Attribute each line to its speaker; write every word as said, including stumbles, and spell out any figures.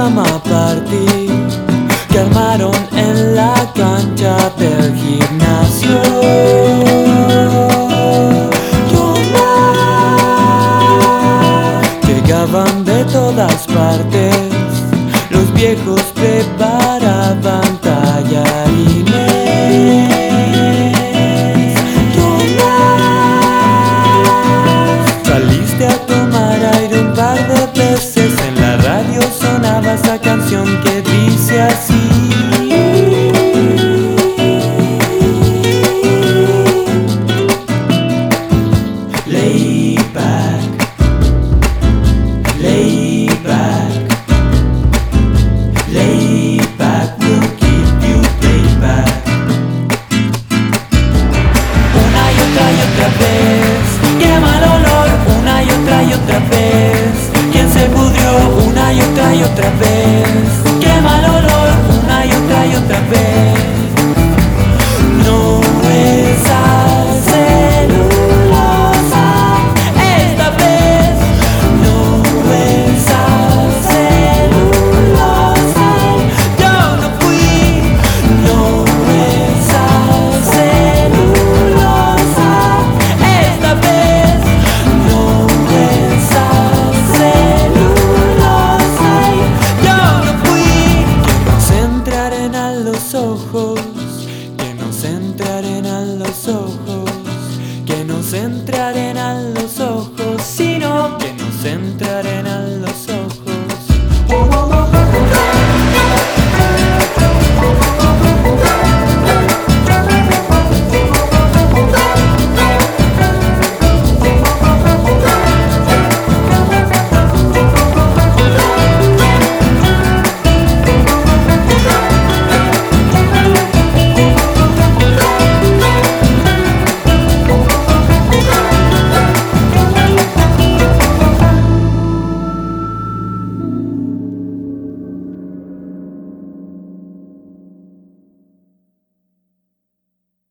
Speaker 1: llama a partir que armaron en la cancha del gimnasio. Llegaban de todas partes, los viejos preparaban tallarines. Saliste a tomar aire un par de veces, en la radio sonaba esa canción que dice así. Lay back, lay back, lay back, we'll give you payback. Una y otra y otra vez, qué mal olor, una y otra y otra vez. ¿Quién se pudrió? Una y otra y otra vez. Qué mal olor, una y otra y otra vez. No es celulosa esta vez, no es celulosa. Yo no fui, no es celulosa esta vez, no es celulosa. Yo no fui. Que nos entre arena en los ojos, que nos entre arena en los ojos, que nos entre arena.